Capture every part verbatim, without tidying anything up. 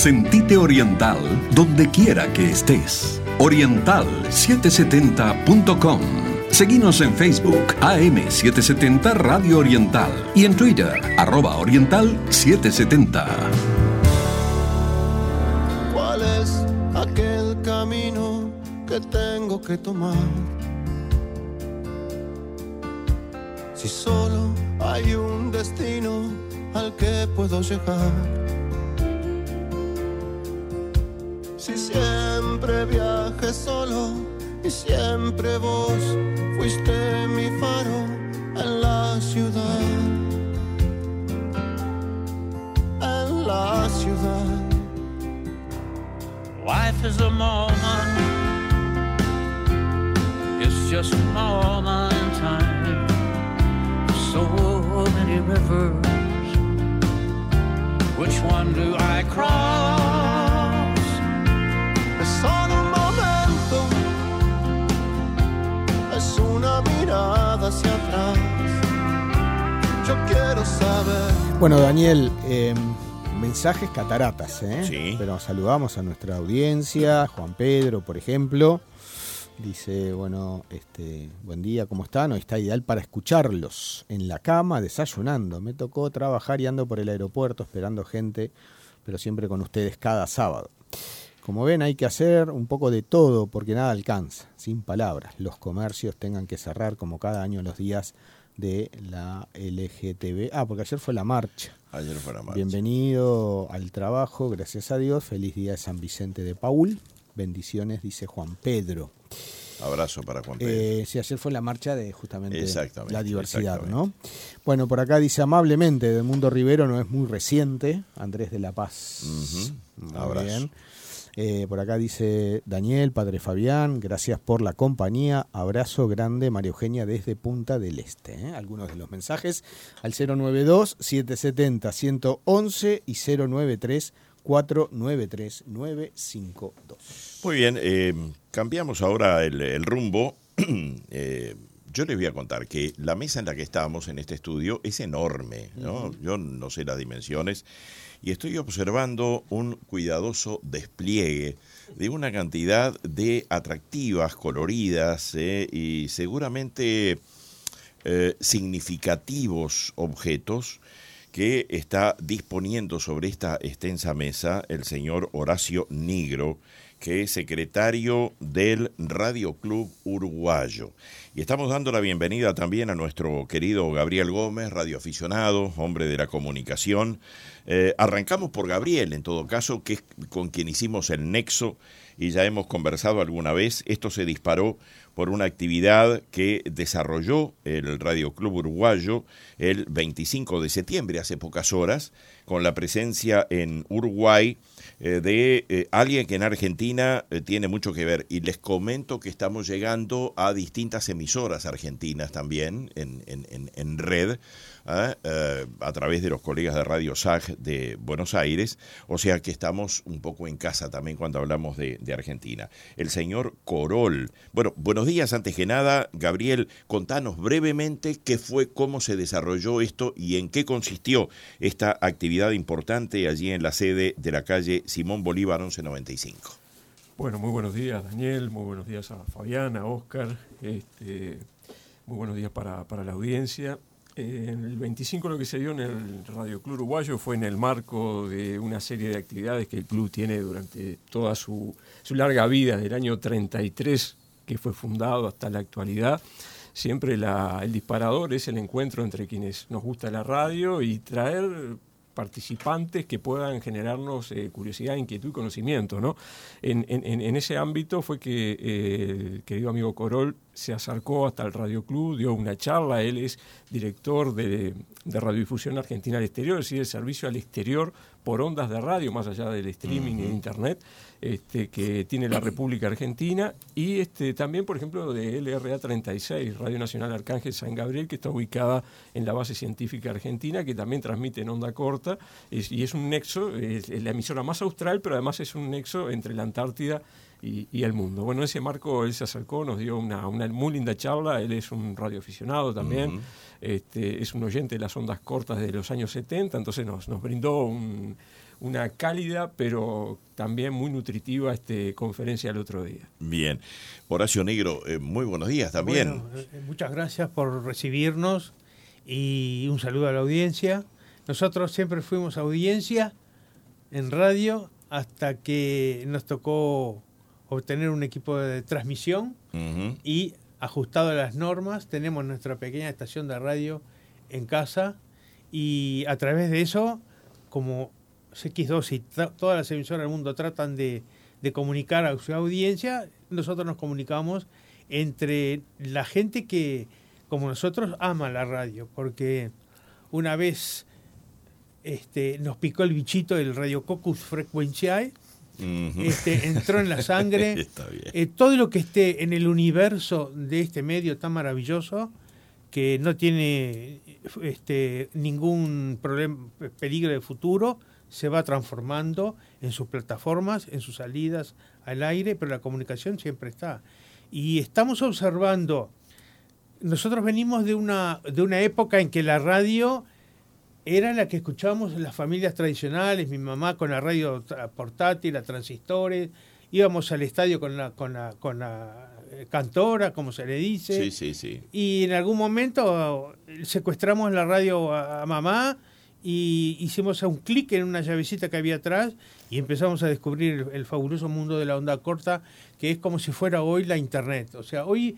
Sentite oriental donde quiera que estés. oriental setecientos setenta punto com. Seguinos en Facebook, A M setecientos setenta Radio Oriental, y en Twitter, arroba Oriental setecientos setenta. ¿Cuál es aquel camino que tengo que tomar? Si solo hay un destino al que puedo llegar. Si siempre viajé solo y siempre vos fuiste mi faro en la ciudad, en la ciudad. Life is a moment, it's just a moment in time. So many rivers, which one do I cross? Es solo un momento, es una mirada hacia atrás. Yo quiero saber. Bueno, Daniel, eh, mensajes cataratas, ¿eh? Sí. Pero saludamos a nuestra audiencia, Juan Pedro, por ejemplo. Dice, bueno, este, buen día, ¿cómo están? Hoy está ideal para escucharlos en la cama, desayunando. Me tocó trabajar y ando por el aeropuerto esperando gente, pero siempre con ustedes cada sábado. Como ven, hay que hacer un poco de todo porque nada alcanza, sin palabras. Los comercios tengan que cerrar como cada año los días de la L G T B. Ah, porque ayer fue la marcha. Ayer fue la marcha. Bienvenido al trabajo, gracias a Dios. Feliz día de San Vicente de Paúl. Bendiciones, dice Juan Pedro. Abrazo para Juan Pedro. Eh, sí, ayer fue la marcha de justamente la diversidad, exactamente. ¿no? Bueno, por acá dice amablemente, del Mundo Rivero no es muy reciente, Andrés de la Paz. Uh-huh. Muy Abrazo. bien. Eh, por acá dice Daniel, padre Fabián, gracias por la compañía, abrazo grande María Eugenia desde Punta del Este. ¿eh? Algunos de los mensajes al cero noventa y dos, setecientos setenta, ciento once y cero noventa y tres, cuatrocientos noventa y tres, novecientos cincuenta y dos. Muy bien, eh, cambiamos ahora el, el rumbo. eh, yo les voy a contar que la mesa en la que estamos en este estudio es enorme, ¿no? Uh-huh. Yo no sé las dimensiones y estoy observando un cuidadoso despliegue de una cantidad de atractivas, coloridas eh, y seguramente eh, significativos objetos que está disponiendo sobre esta extensa mesa el señor Horacio Nigro, que es secretario del Radio Club Uruguayo. Y estamos dando la bienvenida también a nuestro querido Gabriel Gómez, radioaficionado, hombre de la comunicación. Eh, arrancamos por Gabriel, en todo caso, que es con quien hicimos el nexo y ya hemos conversado alguna vez. Esto se disparó por una actividad que desarrolló el Radio Club Uruguayo el veinticinco de septiembre, hace pocas horas, con la presencia en Uruguay eh, de eh, alguien que en Argentina eh, tiene mucho que ver. Y les comento que estamos llegando a distintas emisoras argentinas también en, en, en, en red, ¿eh? Eh, a través de los colegas de Radio S A G de Buenos Aires, o sea que estamos un poco en casa también cuando hablamos de, de Argentina. El señor Corol. Bueno, buenos días antes que nada, Gabriel, contanos brevemente qué fue, cómo se desarrolló esto y en qué consistió esta actividad importante allí en la sede de la calle Simón Bolívar once noventa y cinco. Bueno, muy buenos días Daniel, muy buenos días a Fabián, a Óscar, este, muy buenos días para, para la audiencia. Eh, el veinticinco lo que se dio en el Radio Club Uruguayo fue en el marco de una serie de actividades que el club tiene durante toda su, su larga vida, del año treinta y tres que fue fundado hasta la actualidad. Siempre la, el disparador es el encuentro entre quienes nos gusta la radio y traer participantes que puedan generarnos eh, curiosidad, inquietud y conocimiento, ¿no? En, en, en ese ámbito fue que eh, el querido amigo Corol se acercó hasta el Radio Club, dio una charla. Él es director de, de Radiodifusión Argentina al Exterior, es decir, el servicio al exterior por ondas de radio, más allá del streaming uh-huh. e internet, este, que tiene la República Argentina, y este, también, por ejemplo, de L R A treinta y seis, Radio Nacional Arcángel San Gabriel, que está ubicada en la base científica argentina, que también transmite en onda corta, es, y es un nexo, es, es la emisora más austral, pero además es un nexo entre la Antártida y, y el mundo. Bueno, en ese marco él se acercó, nos dio una, una muy linda charla. Él es un radioaficionado también, uh-huh. este, es un oyente de las ondas cortas de los años setenta, entonces nos, nos brindó un, una cálida pero también muy nutritiva este, conferencia el otro día. Bien. Horacio Negro, eh, muy buenos días también. Bueno, eh, muchas gracias por recibirnos y un saludo a la audiencia. Nosotros siempre fuimos audiencia en radio hasta que nos tocó obtener un equipo de transmisión uh-huh. y ajustado a las normas tenemos nuestra pequeña estación de radio en casa y a través de eso, como X dos y tra- todas las emisoras del mundo tratan de, de comunicar a su audiencia, nosotros nos comunicamos entre la gente que, como nosotros, ama la radio, porque una vez este, nos picó el bichito del Radiococcus frequentiae, uh-huh. este, entró en la sangre. Está bien. Eh, todo lo que esté en el universo de este medio tan maravilloso, que no tiene este, ningún problema, peligro de futuro, se va transformando en sus plataformas, en sus salidas al aire, pero la comunicación siempre está. Y estamos observando, nosotros venimos de una, de una época en que la radio era la que escuchábamos en las familias tradicionales, mi mamá con la radio portátil, a transistores, íbamos al estadio con la, con la, con la cantora, como se le dice. Sí, sí, sí. Y en algún momento secuestramos la radio a, a mamá, y hicimos un clic en una llavecita que había atrás y empezamos a descubrir el, el fabuloso mundo de la onda corta, que es como si fuera hoy la internet. O sea, hoy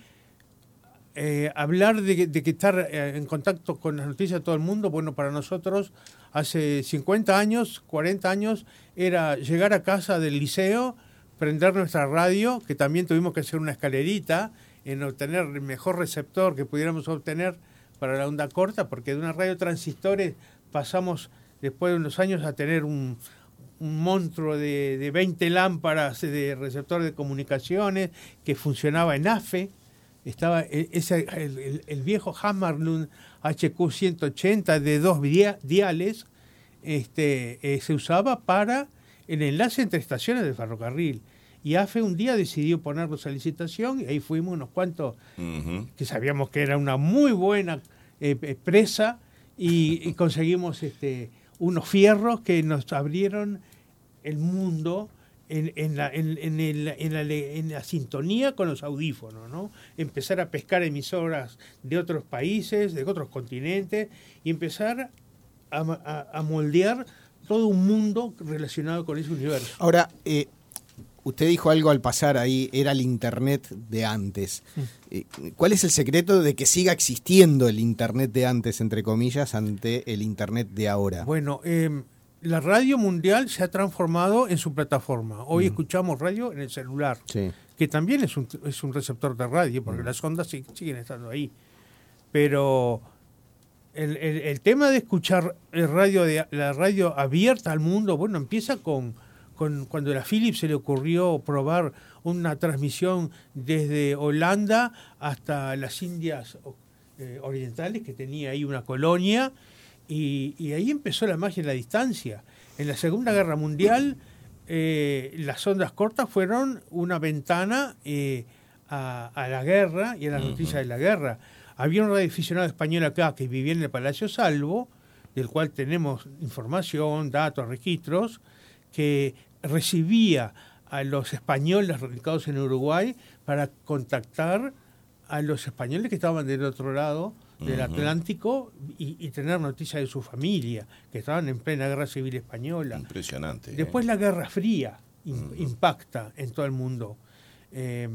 eh, hablar de, de que estar eh, en contacto con las noticias de todo el mundo, bueno, para nosotros hace cincuenta años, cuarenta años, era llegar a casa del liceo, prender nuestra radio, que también tuvimos que hacer una escalerita en obtener el mejor receptor que pudiéramos obtener para la onda corta, porque de una radio transistores pasamos después de unos años a tener un, un monstruo de, de veinte lámparas de receptor de comunicaciones que funcionaba en A F E. Estaba ese, el, el, el viejo Hammarlund H Q ciento ochenta de dos diales, este, eh, se usaba para el enlace entre estaciones del ferrocarril. Y A F E un día decidió ponerlos a licitación y ahí fuimos unos cuantos uh-huh. que sabíamos que era una muy buena eh, presa. Y, y conseguimos este, unos fierros que nos abrieron el mundo en, en, la, en, en, el, en, la, en la sintonía con los audífonos, ¿no? Empezar a pescar emisoras de otros países, de otros continentes, y empezar a, a, a moldear todo un mundo relacionado con ese universo. Ahora, eh, usted dijo algo al pasar ahí, era el Internet de antes. Eh, ¿Cuál es el secreto de que siga existiendo el Internet de antes, entre comillas, ante el Internet de ahora? Bueno, eh, la radio mundial se ha transformado en su plataforma. Hoy mm. escuchamos radio en el celular, sí. que también es un, es un receptor de radio, porque mm. las ondas sig- siguen estando ahí. Pero el, el, el tema de escuchar el radio de, la radio abierta al mundo, bueno, empieza con... Con, cuando a la Philips se le ocurrió probar una transmisión desde Holanda hasta las Indias eh, Orientales, que tenía ahí una colonia, y, y ahí empezó la magia de la distancia. En la Segunda Guerra Mundial, eh, las ondas cortas fueron una ventana eh, a, a la guerra y a las uh-huh. noticias de la guerra. Había un radioaficionado español acá que vivía en el Palacio Salvo, del cual tenemos información, datos, registros, que recibía a los españoles radicados en Uruguay para contactar a los españoles que estaban del otro lado del uh-huh. Atlántico y, y tener noticias de su familia, que estaban en plena Guerra Civil Española. Impresionante. Después eh. la Guerra Fría in, uh-huh. impacta en todo el mundo, eh,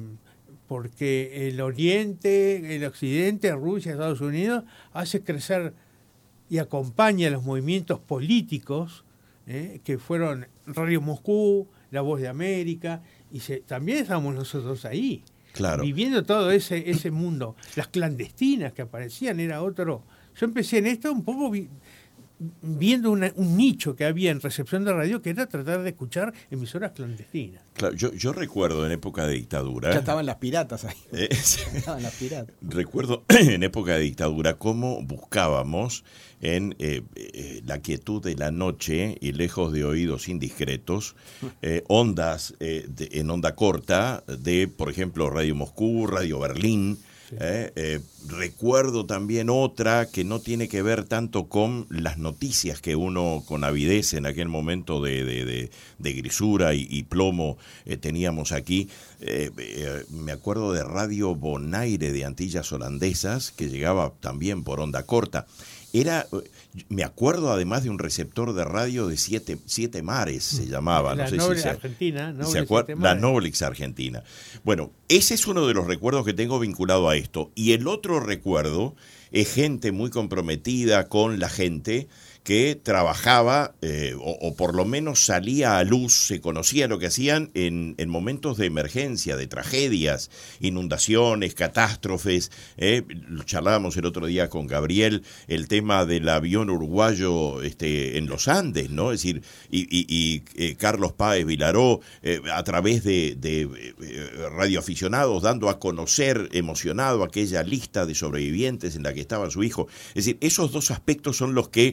porque el Oriente, el Occidente, Rusia, Estados Unidos, hace crecer y acompaña los movimientos políticos Eh, que fueron Radio Moscú, La Voz de América, y se, también estábamos nosotros ahí, claro. viviendo todo ese, ese mundo. Las clandestinas que aparecían era otro. Yo empecé en esto un poco vi, viendo una, un nicho que había en recepción de radio, que era tratar de escuchar emisoras clandestinas. Claro, yo, yo recuerdo en época de dictadura... Ya estaban las piratas ahí. Eh, estaban las piratas. Recuerdo en época de dictadura cómo buscábamos en eh, eh, la quietud de la noche y lejos de oídos indiscretos, eh, ondas eh, de, en onda corta de, por ejemplo, Radio Moscú, Radio Berlín. Eh, eh, recuerdo también otra que no tiene que ver tanto con las noticias que uno con avidez en aquel momento de, de, de, de grisura y, y plomo eh, teníamos aquí. Eh, eh, me acuerdo de Radio Bonaire de Antillas Holandesas, que llegaba también por onda corta. Era, me acuerdo además de un receptor de radio de siete, siete mares, se llamaba. La no sé Noble si se, Argentina, Noble se acuer- Siete La Mares. Noblix Argentina. Bueno, ese es uno de los recuerdos que tengo vinculado a esto. Y el otro recuerdo es gente muy comprometida con la gente que trabajaba eh, o, o por lo menos salía a luz, se conocía lo que hacían en, en momentos de emergencia, de tragedias, inundaciones, catástrofes. Eh, charlábamos el otro día con Gabriel el tema del avión uruguayo este, en los Andes, ¿no? Es decir, y, y, y eh, Carlos Páez Vilaró, eh, a través de, de eh, radioaficionados, dando a conocer emocionado aquella lista de sobrevivientes en la que estaba su hijo. Es decir, esos dos aspectos son los que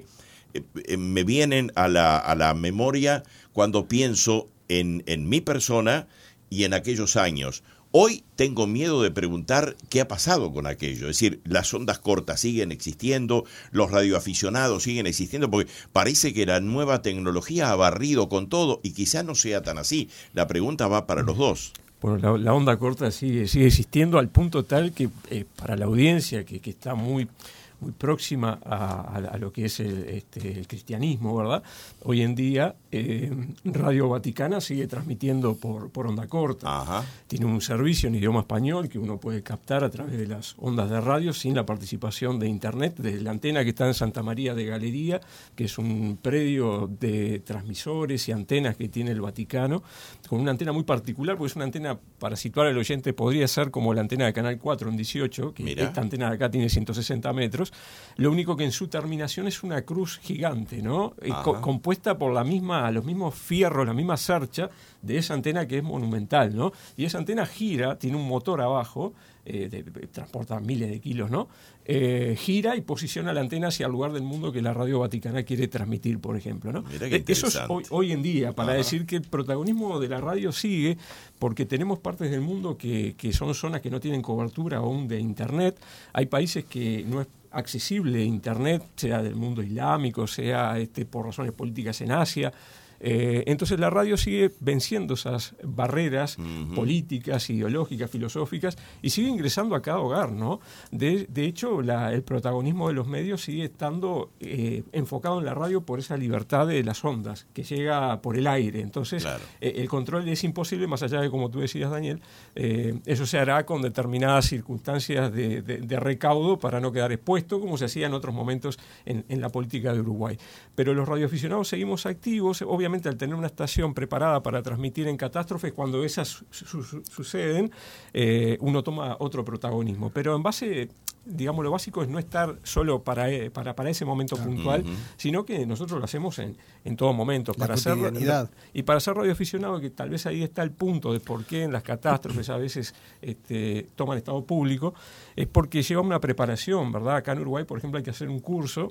me vienen a la, a la memoria cuando pienso en, en mi persona y en aquellos años. Hoy tengo miedo de preguntar qué ha pasado con aquello. Es decir, las ondas cortas siguen existiendo, los radioaficionados siguen existiendo, porque parece que la nueva tecnología ha barrido con todo y quizá no sea tan así. La pregunta va para los dos. Bueno, la, la onda corta sigue, sigue existiendo al punto tal que eh, para la audiencia que, que está muy... muy próxima a, a lo que es el, este, el cristianismo, ¿verdad? Hoy en día eh, Radio Vaticana sigue transmitiendo por, por onda corta. Ajá. Tiene un servicio en idioma español que uno puede captar a través de las ondas de radio sin la participación de internet, desde la antena que está en Santa María de Galería, que es un predio de transmisores y antenas que tiene el Vaticano, con una antena muy particular, porque es una antena, para situar al oyente, podría ser como la antena de Canal cuatro en dieciocho, que Mirá. Esta antena de acá tiene ciento sesenta metros. Lo único que en su terminación es una cruz gigante, ¿no? Eh, co- compuesta por la misma, los mismos fierros, la misma cercha de esa antena que es monumental, ¿no? Y esa antena gira, tiene un motor abajo, eh, de, de, transporta miles de kilos, ¿no? Eh, gira y posiciona la antena hacia el lugar del mundo que la Radio Vaticana quiere transmitir, por ejemplo, ¿no? Mirá qué Eh, Eso es interesante. hoy, hoy en día, para Ajá. decir que el protagonismo de la radio sigue, porque tenemos partes del mundo que, que son zonas que no tienen cobertura aún de Internet. Hay países que no es accesible Internet, sea del mundo islámico, sea este, por razones políticas en Asia. Eh, entonces la radio sigue venciendo esas barreras uh-huh. políticas, ideológicas, filosóficas, y sigue ingresando a cada hogar, ¿no? De, de hecho, la, el protagonismo de los medios sigue estando eh, enfocado en la radio por esa libertad de las ondas, que llega por el aire. Entonces, claro. eh, el control es imposible, más allá de, como tú decías, Daniel, eh, eso se hará con determinadas circunstancias de, de, de recaudo para no quedar expuesto, como se hacía en otros momentos en, en la política de Uruguay. Pero los radioaficionados seguimos activos, obviamente. Al tener una estación preparada para transmitir en catástrofes, cuando esas su, su, suceden, eh, uno toma otro protagonismo. Pero en base, digamos, lo básico es no estar solo para, para, para ese momento puntual, uh-huh. sino que nosotros lo hacemos en, en todo momento. La para hacer, y para ser radioaficionado, que tal vez ahí está el punto de por qué en las catástrofes a veces este, toman estado público, es porque lleva una preparación, ¿verdad? Acá en Uruguay, por ejemplo, hay que hacer un curso.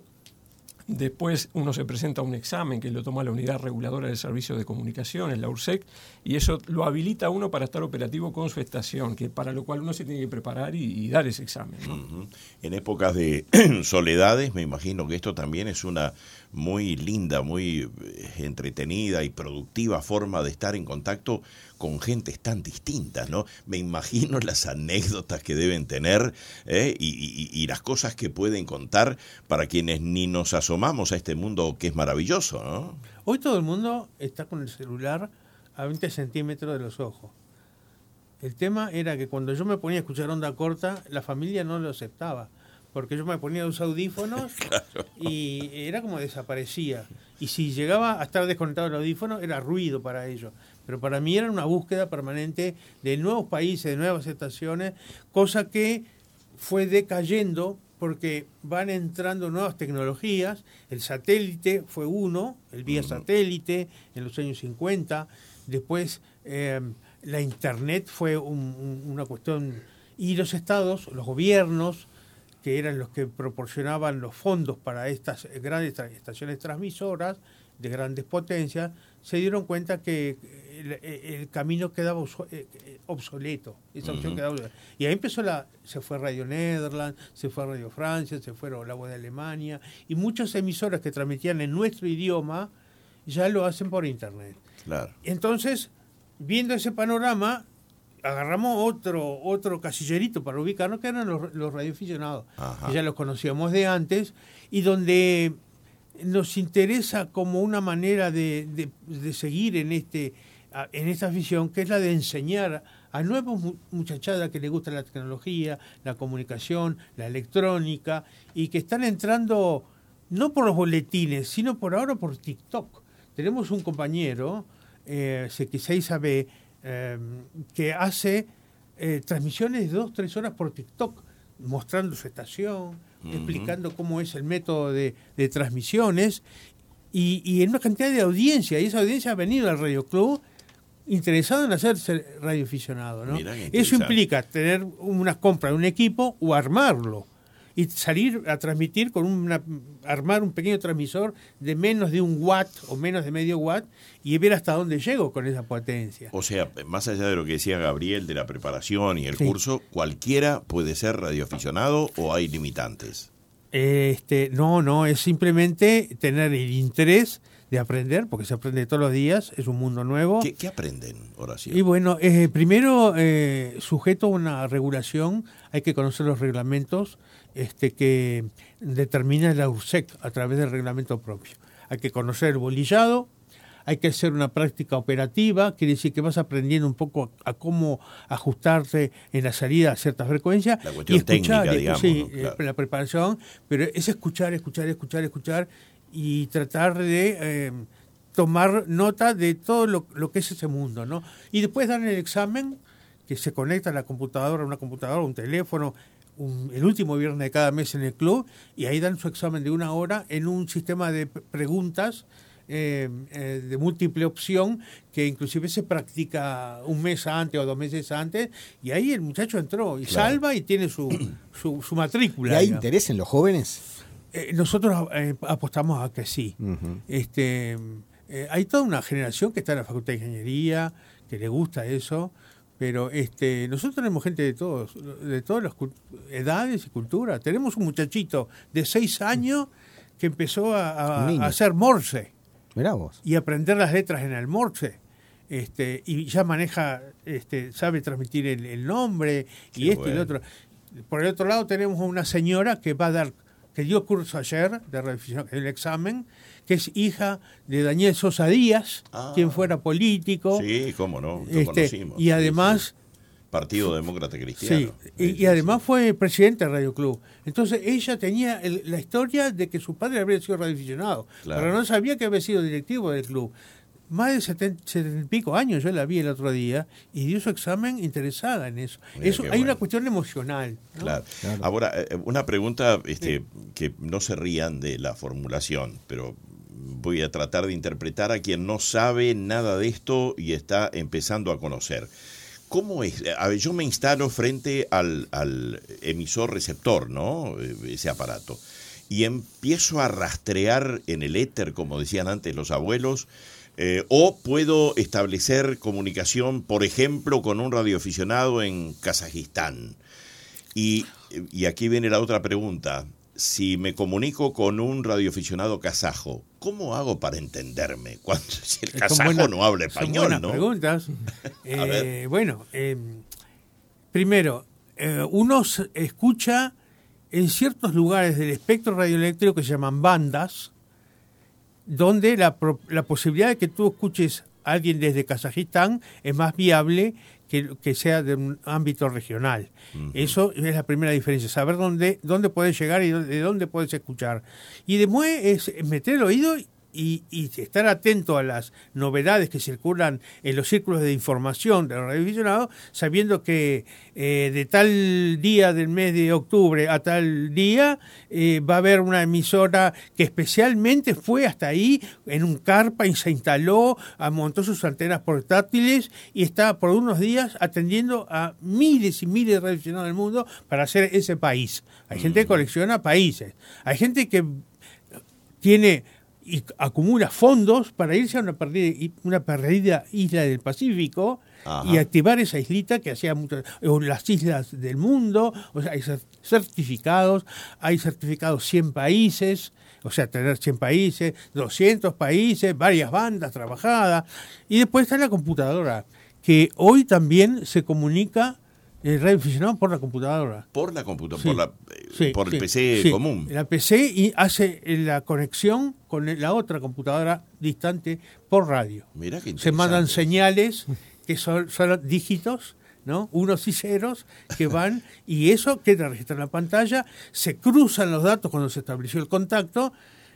Después uno se presenta a un examen que lo toma la Unidad Reguladora del Servicio de Comunicaciones, la URSEC, y eso lo habilita a uno para estar operativo con su estación, que para lo cual uno se tiene que preparar y, y dar ese examen, ¿no? Uh-huh. En épocas de soledades, me imagino que esto también es una muy linda, muy entretenida y productiva forma de estar en contacto con gentes tan distintas, ¿no? Me imagino las anécdotas que deben tener ¿eh? y, y, y las cosas que pueden contar para quienes ni nos asomamos a este mundo que es maravilloso, ¿no? Hoy todo el mundo está con el celular a veinte centímetros de los ojos. El tema era que cuando yo me ponía a escuchar onda corta, la familia no lo aceptaba, porque yo me ponía los audífonos claro. y era como desaparecía. Y si llegaba a estar desconectado el audífono, era ruido para ellos. Pero para mí era una búsqueda permanente de nuevos países, de nuevas estaciones, cosa que fue decayendo porque van entrando nuevas tecnologías. El satélite fue uno, el vía uh-huh. satélite en los años cincuenta. Después eh, la internet fue un, un, una cuestión. Y los estados, los gobiernos, que eran los que proporcionaban los fondos para estas grandes tra- estaciones transmisoras de grandes potencias, se dieron cuenta que el, el camino quedaba obsoleto, esa opción uh-huh. quedaba obsoleta. Y ahí empezó la, se fue Radio Netherlands, se fue Radio Francia, se fue La Voz de Alemania, y muchas emisoras que transmitían en nuestro idioma ya lo hacen por internet. Claro. Entonces, viendo ese panorama, agarramos otro otro casillerito para ubicarnos, que eran los, los radioaficionados, que ya los conocíamos de antes, y donde nos interesa como una manera de, de, de seguir en este en esta visión, que es la de enseñar a nuevos muchachadas que les gusta la tecnología, la comunicación, la electrónica, y que están entrando no por los boletines, sino por ahora por TikTok. Tenemos un compañero, eh, C X seis A B, eh, que hace eh, transmisiones de dos, tres horas por TikTok, mostrando su estación, uh-huh. explicando cómo es el método de, de transmisiones, y, y en una cantidad de audiencia, y esa audiencia ha venido al Radio Club interesado en hacerse radioaficionado, ¿no? Eso implica tener una compra de un equipo o armarlo y salir a transmitir con una, armar un pequeño transmisor de menos de un watt o menos de medio watt y ver hasta dónde llego con esa potencia. O sea, más allá de lo que decía Gabriel de la preparación y el sí. curso, ¿cualquiera puede ser radioaficionado o hay limitantes? Este, no, no, es simplemente tener el interés de aprender, porque se aprende todos los días, es un mundo nuevo. ¿Qué, qué aprenden, Horacio? Y bueno, eh, primero, eh, sujeto a una regulación, hay que conocer los reglamentos este, que determina la U R S E C a través del reglamento propio. Hay que conocer el bolillado, hay que hacer una práctica operativa, quiere decir que vas aprendiendo un poco a, a cómo ajustarte en la salida a cierta frecuencia. La cuestión y escuchar, técnica, digamos. Sí, ¿no? Claro. La preparación, pero es escuchar, escuchar, escuchar, escuchar, y tratar de eh, tomar nota de todo lo, lo que es ese mundo, ¿no? Y después dan el examen, que se conecta a la computadora, a una computadora, un teléfono, un, el último viernes de cada mes en el club, y ahí dan su examen de una hora en un sistema de preguntas eh, eh, de múltiple opción, que inclusive se practica un mes antes o dos meses antes, y ahí el muchacho entró y claro. salva y tiene su, su, su matrícula. ¿Y hay digamos. interés en los jóvenes? Eh, nosotros eh, apostamos a que sí. Uh-huh. Este, eh, hay toda una generación que está en la Facultad de Ingeniería, que le gusta eso, pero este, nosotros tenemos gente de todos, de todas las edades y culturas. Tenemos un muchachito de seis años que empezó a, a, a hacer Morse. Mirá vos. Y aprender las letras en el Morse. Este, y ya maneja, este, sabe transmitir el, el nombre y Qué esto bueno. y lo otro. Por el otro lado tenemos una señora que va a dar que dio curso ayer de revisión del examen, que es hija de Daniel Sosa Díaz, ah, quien fuera político. Sí, cómo no, lo este, conocimos. Y además... Sí, sí. Partido Demócrata Cristiano. Sí, y, sí, y además sí. fue presidente del Radio Club. Entonces ella tenía el, la historia de que su padre había sido radioaficionado, claro. pero no sabía que había sido directivo del club. Más de setenta, setenta y pico años, yo la vi el otro día, y dio su examen interesada en eso. Mira, eso hay bueno. una cuestión emocional, ¿no? Claro. claro. Ahora, una pregunta este, sí. que no se rían de la formulación, pero voy a tratar de interpretar a quien no sabe nada de esto y está empezando a conocer. ¿Cómo es? A ver, yo me instalo frente al, al emisor receptor, ¿no? Ese aparato. Y empiezo a rastrear en el éter, como decían antes los abuelos. Eh, o puedo establecer comunicación, por ejemplo, con un radioaficionado en Kazajistán. Y, y aquí viene la otra pregunta. Si me comunico con un radioaficionado kazajo, ¿cómo hago para entenderme? Cuando si el kazajo buena, no habla español, son buenas ¿no? preguntas. eh, bueno, eh, primero, eh, uno escucha en ciertos lugares del espectro radioeléctrico que se llaman bandas, donde la, la posibilidad de que tú escuches a alguien desde Kazajistán es más viable que, que sea de un ámbito regional. Uh-huh. Eso es la primera diferencia, saber dónde, dónde puedes llegar y dónde, de dónde puedes escuchar. Y después es meter el oído y, y estar atento a las novedades que circulan en los círculos de información de los radioaficionados, sabiendo que eh, de tal día del mes de octubre a tal día eh, va a haber una emisora que especialmente fue hasta ahí en un carpa y se instaló, montó sus antenas portátiles y está por unos días atendiendo a miles y miles de radioaficionados del mundo para hacer ese país. Hay gente que colecciona países, hay gente que tiene y acumula fondos para irse a una perdida, una perdida isla del Pacífico. Ajá. Y activar esa islita que hacía muchas, o las islas del mundo. O sea, hay certificados, hay certificados cien países, o sea, tener cien países, doscientos países, varias bandas trabajadas. Y después está la computadora, que hoy también se comunica el radioaficionado por la computadora. Por la computadora, Sí. por, la, Sí, por el sí, P C sí. común. La P C y hace la conexión con la otra computadora distante por radio. Mirá qué Se mandan interesante. señales que son, son dígitos, ¿no? Unos y ceros que van y eso queda registrado en la pantalla, se cruzan los datos cuando se estableció el contacto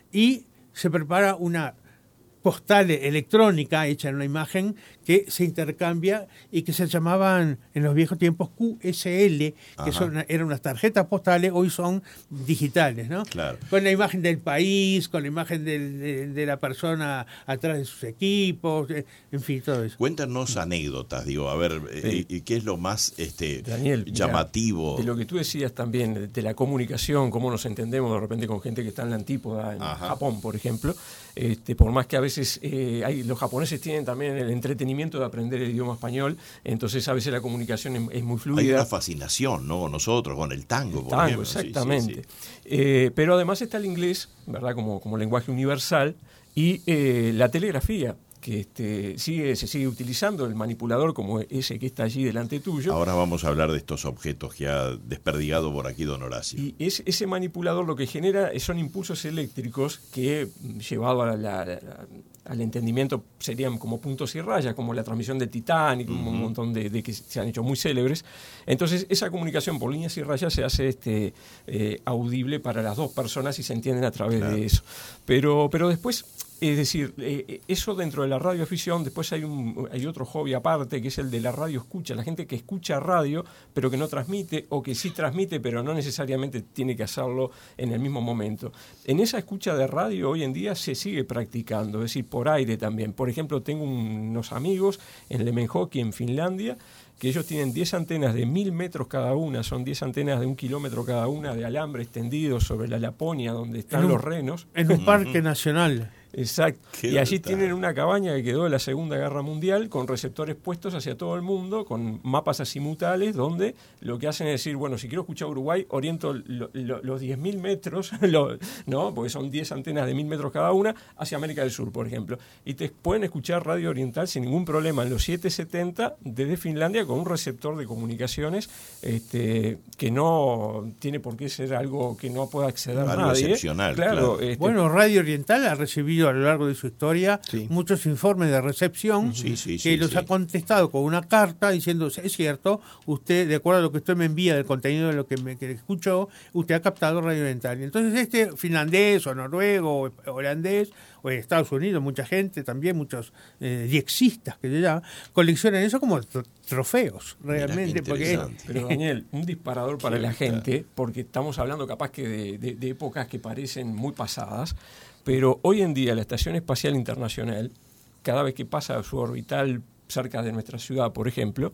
y se prepara una postal electrónica hecha en una imagen que se intercambia y que se llamaban en los viejos tiempos Q S L, que son, eran unas tarjetas postales, hoy son digitales, ¿no? Claro. Con la imagen del país, con la imagen del, de, de la persona atrás de sus equipos, en fin, todo eso. Cuéntanos anécdotas, digo, a ver, Sí. y, y qué es lo más este Daniel, mira, llamativo. de lo que tú decías también, de, de la comunicación, cómo nos entendemos de repente con gente que está en la antípoda, en Ajá. Japón, por ejemplo, este, por más que a veces eh, hay, los japoneses tienen también el entretenimiento de aprender el idioma español, entonces a veces la comunicación es, es muy fluida. Hay una fascinación, ¿no? Nosotros con el tango, por Tango, ejemplo. Sí, sí, exactamente. sí. Eh, pero además está el inglés, ¿verdad? Como, como lenguaje universal, y eh, la telegrafía, que este, sigue, se sigue utilizando, el manipulador como ese que está allí delante tuyo. Ahora vamos a hablar de estos objetos que ha desperdigado por aquí don Horacio. Y es, ese manipulador lo que genera son impulsos eléctricos que, llevado a la, la, al entendimiento, serían como puntos y rayas, como la transmisión de Titanic, uh-huh. un montón de, de que se han hecho muy célebres. Entonces, esa comunicación por líneas y rayas se hace este, eh, audible para las dos personas y se entienden a través claro. de eso. Pero, pero después... Es decir, eh, eso dentro de la radioafición, después hay un hay otro hobby aparte, que es el de la radio escucha, la gente que escucha radio, pero que no transmite, o que sí transmite, pero no necesariamente tiene que hacerlo en el mismo momento. En esa escucha de radio hoy en día se sigue practicando, es decir, por aire también. Por ejemplo, tengo unos amigos en Lemmenjoki, en Finlandia, que ellos tienen diez antenas de mil metros cada una, son diez antenas de un kilómetro cada una de alambre extendido sobre la Laponia, donde están un, los renos. En un parque nacional. Exacto. Qué y allí brutal. tienen una cabaña que quedó de la Segunda Guerra Mundial con receptores puestos hacia todo el mundo, con mapas azimutales, donde lo que hacen es decir, bueno, si quiero escuchar Uruguay, oriento lo, lo, los diez mil metros, lo, ¿no? Porque son diez antenas de mil metros cada una, hacia América del Sur, por ejemplo. Y te pueden escuchar radio oriental sin ningún problema en los setecientos setenta desde Finlandia con un receptor de comunicaciones este, que no tiene por qué ser algo que no pueda acceder a algo nadie. excepcional. Claro, claro. este, Bueno, Radio Oriental ha recibido a lo largo de su historia Sí. muchos informes de recepción Sí, sí, que sí, los sí. ha contestado con una carta diciendo, es cierto, usted, de acuerdo a lo que usted me envía del contenido de lo que me que escuchó, usted ha captado Radio Oriental. Y entonces este finlandés o noruego o holandés o en Estados Unidos, mucha gente también, muchos eh, diexistas que se llaman, coleccionan eso como tr- trofeos, realmente. Porque es, Pero Daniel, un disparador para la gente, porque estamos hablando capaz que de, de, de épocas que parecen muy pasadas, pero hoy en día la Estación Espacial Internacional, cada vez que pasa su orbital cerca de nuestra ciudad, por ejemplo,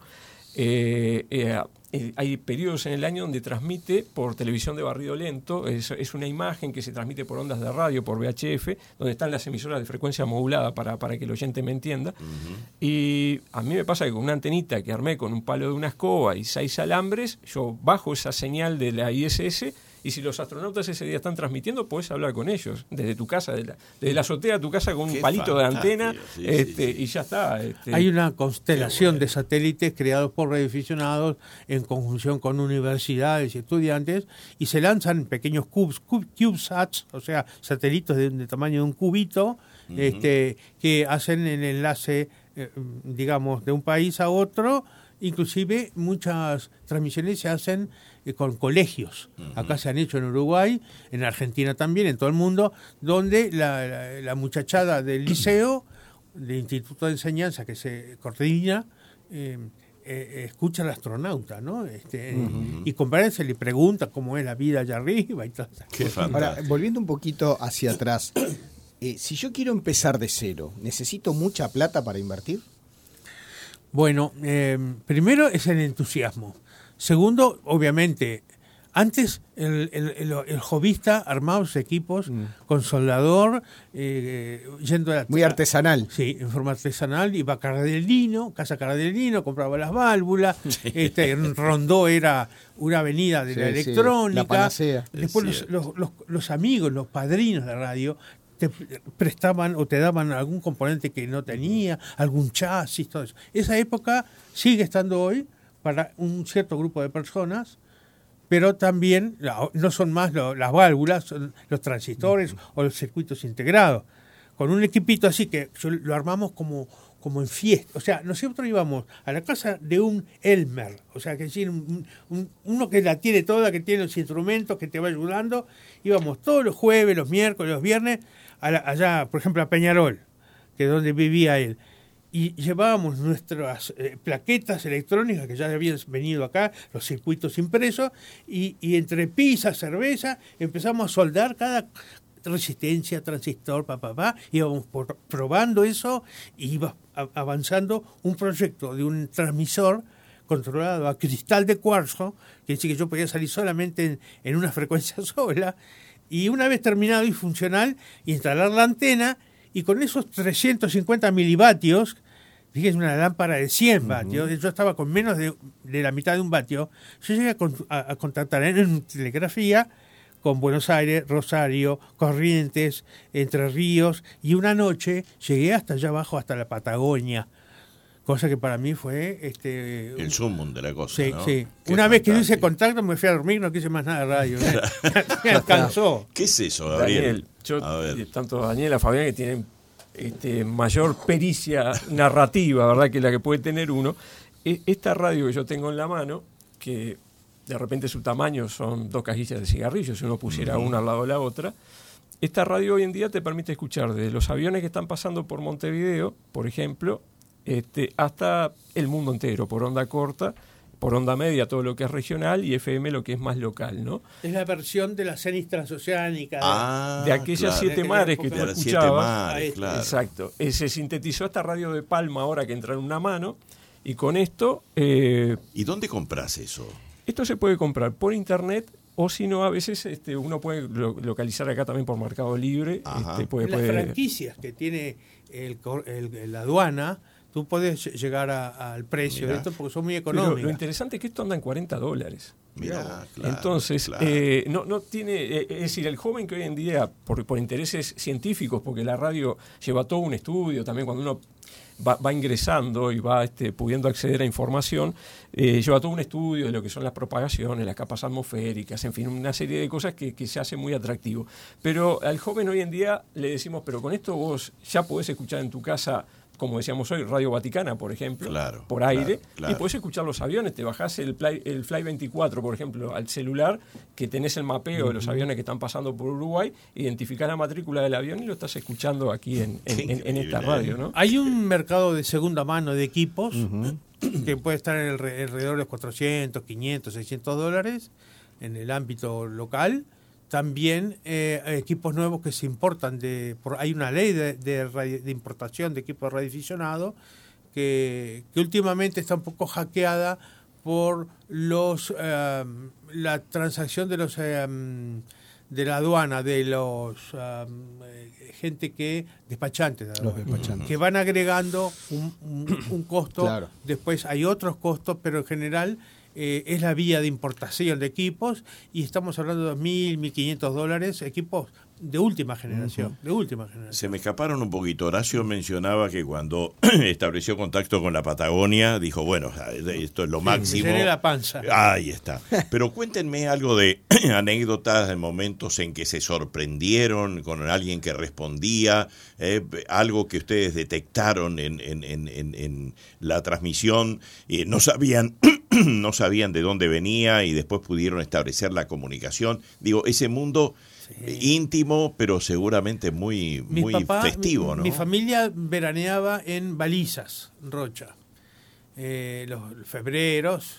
eh, eh, eh, hay periodos en el año donde transmite por televisión de barrido lento, es, es una imagen que se transmite por ondas de radio, por V H F, donde están las emisoras de frecuencia modulada para, para que el oyente me entienda. Uh-huh. Y a mí me pasa que con una antenita que armé con un palo de una escoba y seis alambres, yo bajo esa señal de la I S S. Y si los astronautas ese día están transmitiendo, podés hablar con ellos, desde tu casa, desde la, desde la azotea de tu casa con Qué un palito de antena, sí, este, sí, sí. y ya está. Este. Hay una constelación bueno. de satélites creados por radioaficionados en conjunción con universidades y estudiantes, y se lanzan pequeños cubes, cube, CubeSats, o sea, satélites de, de tamaño de un cubito, uh-huh. este, que hacen el enlace, eh, digamos, de un país a otro, inclusive muchas transmisiones se hacen eh, con colegios. Uh-huh. Acá se han hecho en Uruguay, en Argentina también, en todo el mundo, donde la, la, la muchachada del liceo, del Instituto de Enseñanza que se coordina, eh, eh, escucha al astronauta, ¿no? Este, uh-huh. Y comparan, se le pregunta cómo es la vida allá arriba y todo eso. Ahora, volviendo un poquito hacia atrás, eh, si yo quiero empezar de cero, ¿necesito mucha plata para invertir? Bueno, eh, primero es el entusiasmo. Segundo, obviamente, antes el, el, el, el jovista armaba sus equipos mm. con soldador, eh, yendo a la, muy artesanal. Sí, en forma artesanal, iba a Cardelino, Casa Cardelino, compraba las válvulas. Sí. Este, Rondó era una avenida de sí, la electrónica. Sí, la panacea. Después los, los, los, los amigos, los padrinos de la radio, te prestaban o te daban algún componente que no tenía, algún chasis, todo eso. Esa época sigue estando hoy para un cierto grupo de personas, pero también no son más lo, las válvulas, son los transistores uh-huh. o los circuitos integrados. Con un equipito así que lo armamos como, como en fiesta. O sea, nosotros íbamos a la casa de un Elmer, o sea, que decir, un, un, uno que la tiene toda, que tiene los instrumentos, que te va ayudando. Íbamos todos los jueves, los miércoles, los viernes, a la, allá, por ejemplo, a Peñarol, que es donde vivía él. Y llevábamos nuestras eh, plaquetas electrónicas que ya habían venido acá, los circuitos impresos, y, y entre pizza, cerveza, empezamos a soldar cada resistencia, transistor, papá, pa, pa, íbamos por, probando eso y iba a, avanzando un proyecto de un transmisor controlado a cristal de cuarzo, que dice que yo podía salir solamente en, en una frecuencia sola, y una vez terminado y funcional, instalar la antena, y con esos trescientos cincuenta milivatios, fíjense, una lámpara de cien vatios, uh-huh. yo estaba con menos de, de la mitad de un vatio, yo llegué a, con, a, a contactar en telegrafía con Buenos Aires, Rosario, Corrientes, Entre Ríos, y una noche llegué hasta allá abajo, hasta la Patagonia, cosa que para mí fue... este el sumum de la cosa, sí, ¿no? Sí, Qué una vez que fantástico. hice contacto me fui a dormir, no quise más nada de radio, ¿eh? Me alcanzó. ¿Qué es eso, Gabriel? Daniel, yo, a ver. Tanto Daniel a Fabián, que tienen este, mayor pericia narrativa, ¿verdad?, que la que puede tener uno. Esta radio que yo tengo en la mano, que de repente su tamaño son dos cajillas de cigarrillos, si uno pusiera uh-huh. una al lado de la otra, esta radio hoy en día te permite escuchar desde los aviones que están pasando por Montevideo, por ejemplo, este, hasta el mundo entero, por onda corta, por onda media todo lo que es regional y F M lo que es más local, ¿no? Es la versión de la cenis transoceánica. Ah, de aquellas claro. siete mares que tú de escuchabas. Mares, claro. Exacto. Eh, se sintetizó esta radio de Palma ahora que entra en una mano y con esto... Eh, ¿Y dónde compras eso? Esto se puede comprar por internet o si no, a veces este, uno puede lo, localizar acá también por Mercado Libre. Este, puede, Las puede... franquicias que tiene el, el, la aduana, tú puedes llegar a, al precio Mirá. de esto porque son muy económicas. Pero lo interesante es que esto anda en cuarenta dólares. Mirá, claro, Entonces, claro. Eh, no, no tiene, eh, es decir, el joven que hoy en día, por, por intereses científicos, porque la radio lleva todo un estudio, también cuando uno va, va ingresando y va este, pudiendo acceder a información, eh, lleva todo un estudio de lo que son las propagaciones, las capas atmosféricas, en fin, una serie de cosas que, que se hace muy atractivo. Pero al joven hoy en día le decimos, pero con esto vos ya podés escuchar en tu casa, como decíamos hoy, Radio Vaticana, por ejemplo, claro, por aire, claro, claro. y podés escuchar los aviones, te bajás el Fly, el Fly veinticuatro, por ejemplo, al celular, que tenés el mapeo uh-huh. de los aviones que están pasando por Uruguay, identificás la matrícula del avión y lo estás escuchando aquí en, en, en, en esta radio, ¿no? Hay un mercado de segunda mano de equipos uh-huh. que puede estar en el, alrededor de los cuatrocientos, quinientos, seiscientos dólares en el ámbito local. También eh, equipos nuevos que se importan de por, hay una ley de, de, radio, de importación de equipos radioaficionados que, que últimamente está un poco hackeada por los eh, la transacción de los eh, de la aduana, de los eh, gente que despachantes, de los despachantes que van agregando un, un, un costo. Claro. Después hay otros costos, pero en general Eh, es la vía de importación de equipos y estamos hablando de mil, mil quinientos dólares, equipos de última generación, Uh-huh. de última generación. Se me escaparon un poquito. Horacio mencionaba que cuando estableció contacto con la Patagonia, dijo, bueno, esto es lo Sí, máximo. me llené la panza. Ahí está. Pero cuéntenme algo de anécdotas, de momentos en que se sorprendieron con alguien que respondía, eh, algo que ustedes detectaron en, en, en, en, en la transmisión, eh, no sabían... no sabían de dónde venía y después pudieron establecer la comunicación. Digo, ese mundo sí. íntimo, pero seguramente muy, mi muy papá, festivo, mi, ¿no? Mi familia veraneaba en Balizas, Rocha, eh, los febreros,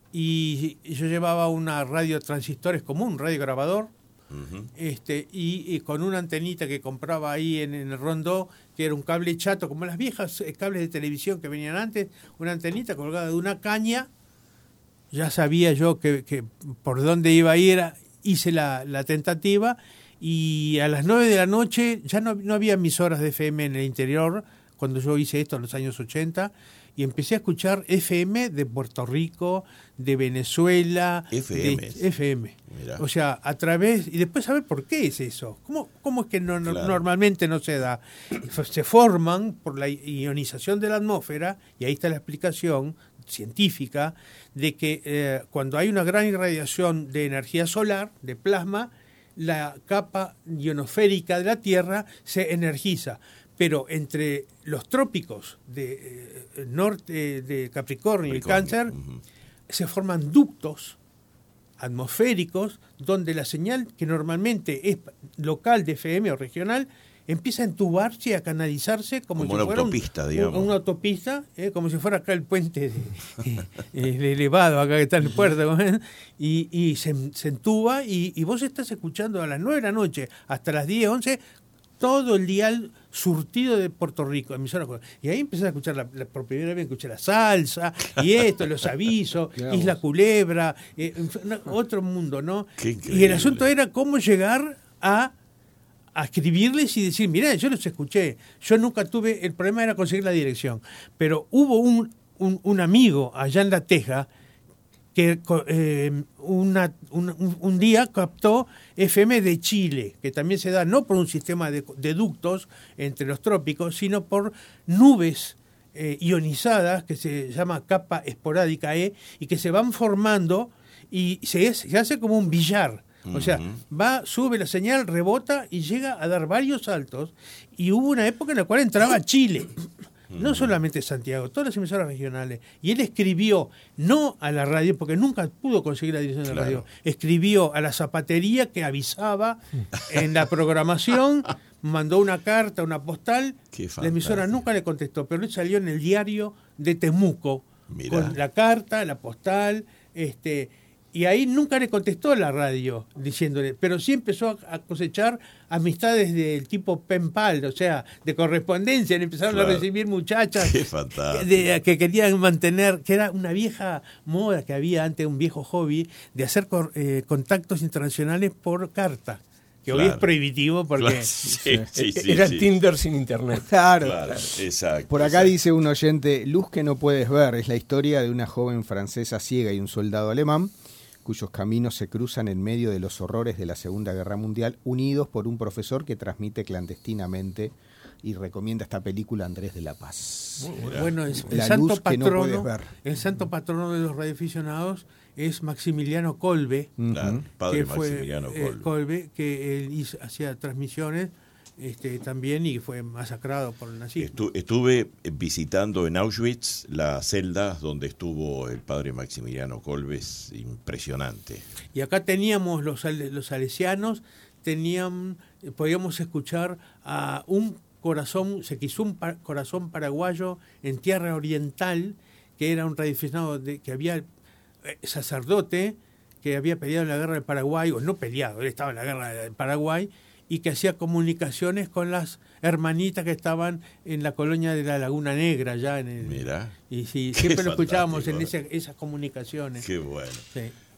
y yo llevaba una radio transistores común, radio grabador, uh-huh. este, y, y con una antenita que compraba ahí en, en el Rondó, que era un cable chato, como las viejas cables de televisión que venían antes, una antenita colgada de una caña. Ya sabía yo que, que por dónde iba a ir, hice la, la tentativa y a las nueve de la noche ya no, no había emisoras de F M en el interior cuando yo hice esto en los años ochenta y empecé a escuchar F M de Puerto Rico, de Venezuela, F M. de F M. Mirá. O sea, a través, y después saber por qué es eso, cómo, cómo es que no, no, claro. normalmente no se da. Se forman por la ionización de la atmósfera, y ahí está la explicación científica de que eh, cuando hay una gran irradiación de energía solar, de plasma, la capa ionosférica de la Tierra se energiza. Pero entre los trópicos de eh, norte de Capricornio, Capricornio y Cáncer uh-huh. se forman ductos atmosféricos donde la señal que normalmente es local de F M o regional empieza a entubarse y a canalizarse como, como si una fuera autopista, un, digamos. una autopista, eh, como si fuera acá el puente de, eh, el elevado acá que está en el puerto, ¿eh? y, y se, se entuba y, y vos estás escuchando a las nueve de la noche hasta las diez, once todo el dial surtido de Puerto Rico, emisora. Y ahí empecé a escuchar, la, la, por primera vez escuché la salsa, y esto, los avisos, Isla Culebra, eh, otro mundo, ¿no? Y el asunto era cómo llegar a, a escribirles y decir, mirá, yo los escuché, yo nunca tuve, el problema era conseguir la dirección, pero hubo un, un, un amigo allá en La Teja que eh, una, un, un día captó F M de Chile, que también se da no por un sistema de, de ductos entre los trópicos, sino por nubes eh, ionizadas, que se llama capa esporádica E, y que se van formando y se, se hace como un billar. O sea, va, sube la señal, rebota y llega a dar varios saltos. Y hubo una época en la cual entraba Chile. No solamente Santiago, todas las emisoras regionales. Y él escribió, no a la radio, porque nunca pudo conseguir la dirección de la radio, escribió a la zapatería que avisaba en la programación, mandó una carta, una postal, la emisora nunca le contestó, pero él salió en el diario de Temuco, Mirá. Con la carta, la postal, este... Y ahí nunca le contestó la radio diciéndole, pero sí empezó a cosechar amistades del tipo pen pal, o sea, de correspondencia. Le empezaron claro. a recibir muchachas de, que querían mantener, que era una vieja moda que había antes, un viejo hobby, de hacer eh, contactos internacionales por carta. Que claro. hoy es prohibitivo porque claro. sí, sí, sí, era sí. Tinder sin internet. Claro. claro. Exacto. Por acá exacto. dice un oyente, Luz que no puedes ver, es la historia de una joven francesa ciega y un soldado alemán cuyos caminos se cruzan en medio de los horrores de la Segunda Guerra Mundial, unidos por un profesor que transmite clandestinamente y recomienda esta película Andrés de la Paz. Bueno, es, el, la santo luz patrono, que no puedes ver. El santo patrono de los radioaficionados es Maximiliano Kolbe, claro, padre que fue Maximiliano Kolbe. Eh, Kolbe, que él hizo, hacía transmisiones este, también y fue masacrado por el nazismo. Estu, estuve visitando en Auschwitz las celdas donde estuvo el padre Maximiliano Kolbe, es impresionante. Y acá teníamos los, los salesianos, tenían, podíamos escuchar a un corazón, se quiso un pa, corazón paraguayo en Tierra Oriental, que era un radioaficionado de, que había eh, sacerdote que había peleado en la guerra del Paraguay, o no peleado, él estaba en la guerra del Paraguay, y que hacía comunicaciones con las hermanitas que estaban en la colonia de la Laguna Negra, ya en el, Mirá, y sí, siempre lo escuchábamos en ese, esas comunicaciones. Qué bueno. Sí.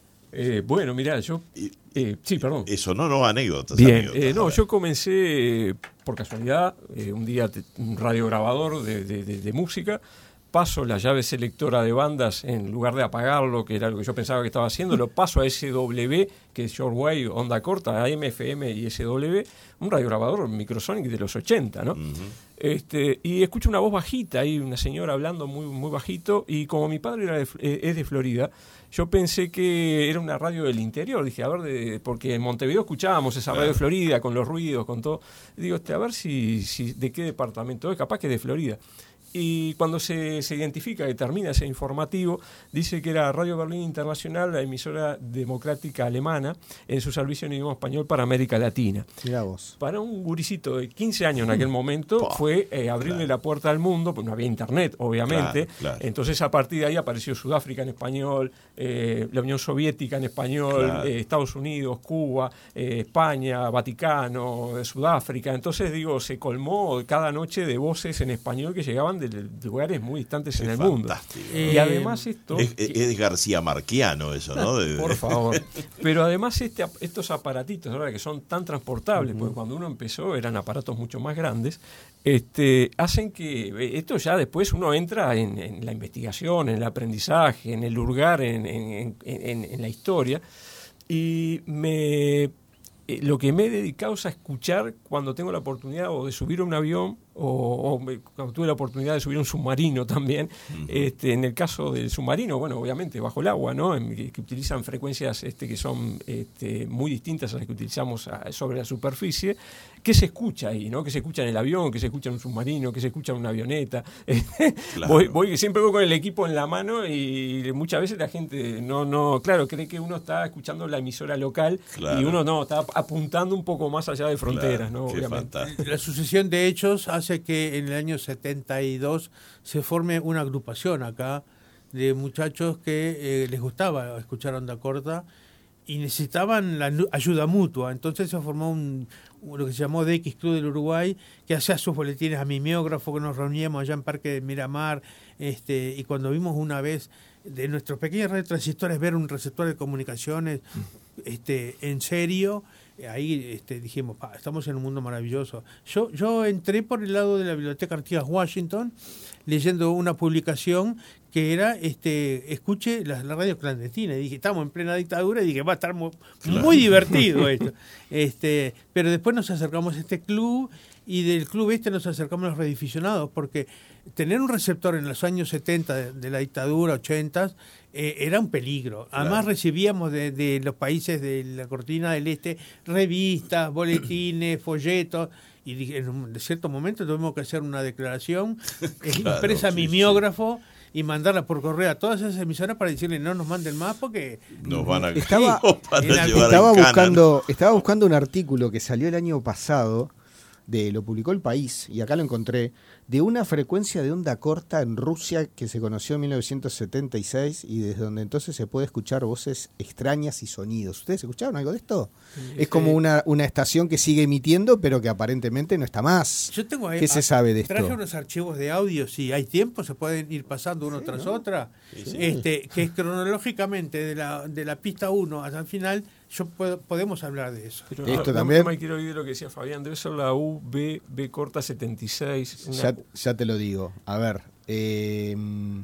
Eh, bueno, mirá, yo... Eh, sí, perdón. Eso no, no, anécdotas. Bien, anécdotas, eh, no, yo comencé, por casualidad, eh, un día te, un radiograbador de, de, de, de música, paso la llave selectora de bandas, en lugar de apagarlo, que era lo que yo pensaba que estaba haciendo, lo paso a S W, que es shortwave, onda corta, A M, F M y S W, un radiograbador Microsonic de los ochenta, ¿no? Uh-huh. Este, y escucho una voz bajita, hay una señora hablando muy, muy bajito, y como mi padre era de, eh, es de Florida, yo pensé que era una radio del interior. Dije, a ver, de, porque en Montevideo escuchábamos esa radio de Florida con los ruidos, con todo. Digo, este, a ver si, si de qué departamento es, capaz que es de Florida. Y cuando se, se identifica, que termina ese informativo, dice que era Radio Berlín Internacional, la emisora democrática alemana, en su servicio en idioma español para América Latina. Mirá vos. Para un gurisito de quince años en aquel momento, fue eh, abrirle claro. la puerta al mundo, pues no había internet, obviamente. Claro, claro. Entonces, a partir de ahí apareció Sudáfrica en español, eh, la Unión Soviética en español, claro. eh, Estados Unidos, Cuba, eh, España, Vaticano, eh, Sudáfrica. Entonces, digo, se colmó cada noche de voces en español que llegaban de lugares muy distantes en el fantástico. Mundo. Eh, y además esto... Es, es García Marquiano eso, ¿no? De, por favor. Pero además este, estos aparatitos, ahora que son tan transportables, uh-huh. porque cuando uno empezó eran aparatos mucho más grandes, este, hacen que esto ya después uno entra en, en la investigación, en el aprendizaje, en el hurgar, en, en, en, en la historia, y me... lo que me he dedicado es a escuchar cuando tengo la oportunidad o de subir a un avión o, o me, cuando tuve la oportunidad de subir a un submarino también. Uh-huh. este, en el caso del submarino, bueno, obviamente bajo el agua, ¿no? En, que, que utilizan frecuencias este, que son este, muy distintas a las que utilizamos a, sobre la superficie. ¿Qué se escucha ahí, no? ¿Qué se escucha en el avión? ¿Qué se escucha en un submarino? ¿Qué se escucha en una avioneta? Claro. voy, voy, siempre voy con el equipo en la mano y muchas veces la gente no, no, claro, cree que uno está escuchando la emisora local, claro. y uno no, está apuntando un poco más allá de fronteras, claro, ¿no? Obviamente. Fantástico. La sucesión de hechos hace que en el año setenta y dos se forme una agrupación acá de muchachos que eh, les gustaba escuchar onda corta y necesitaban la ayuda mutua. Entonces se formó un, lo que se llamó D X Club del Uruguay, que hacía sus boletines a mimeógrafo, que nos reuníamos allá en Parque de Miramar, este, y cuando vimos una vez de nuestros pequeños radiotransistores ver un receptor de comunicaciones este, en serio, ahí este, dijimos, estamos en un mundo maravilloso. Yo, yo entré por el lado de la Biblioteca Artigas Washington leyendo una publicación que era, este, escuche la, la radio clandestina, y dije, estamos en plena dictadura, y dije, va a estar muy, claro. muy divertido esto. este, pero después nos acercamos a este club, y del club este nos acercamos a los radioaficionados, porque tener un receptor en los años setenta de, de la dictadura, ochenta, eh, era un peligro. Además claro. recibíamos de, de los países de la cortina del este revistas, boletines, folletos, y dije, en un cierto momento tuvimos que hacer una declaración claro, impresa sí, mimeógrafo sí. y mandarla por correo a todas esas emisoras para decirle no nos manden más porque nos van a estaba, estaba buscando estaba buscando un artículo que salió el año pasado, de lo publicó El País, y acá lo encontré, de una frecuencia de onda corta en Rusia que se conoció en mil novecientos setenta y seis, y desde donde entonces se puede escuchar voces extrañas y sonidos. ¿Ustedes escucharon algo de esto? Sí, es sí. como una, una estación que sigue emitiendo, pero que aparentemente no está más. Yo tengo ahí, ¿Qué se sabe de esto? Traje unos archivos de audio, si hay tiempo, se pueden ir pasando uno sí, tras ¿no? otra, sí. este, que cronológicamente de la, de la pista uno hasta el final, yo puedo, podemos hablar de eso. Pero esto no, también. No me quiero oír de lo que decía Fabián, debe ser la U B B corta setenta y seis. Una... Ya, ya te lo digo. A ver, eh,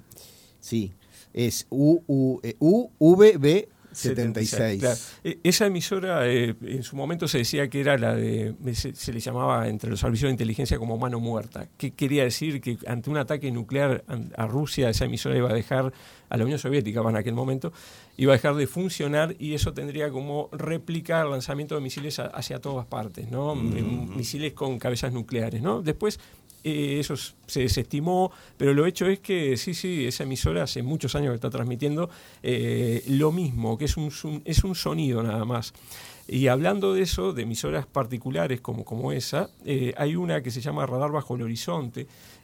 sí, es U, U, U V B setenta y seis. Claro. Esa emisora eh, en su momento se decía que era la de, se, se le llamaba entre los servicios de inteligencia como mano muerta. ¿Qué quería decir? Que ante un ataque nuclear a Rusia, esa emisora iba a dejar, a la Unión Soviética en aquel momento, iba a dejar de funcionar, y eso tendría como réplica el lanzamiento de misiles a, hacia todas partes, ¿no? Mm-hmm. Misiles con cabezas nucleares, ¿no? Después Eh, eso se desestimó, pero lo hecho es que sí, sí, esa emisora hace muchos años que está transmitiendo eh, lo mismo, que es un, es un sonido nada más. Y hablando de eso, de emisoras particulares como, como esa, eh, hay una que se llama Radar Bajo el Horizonte,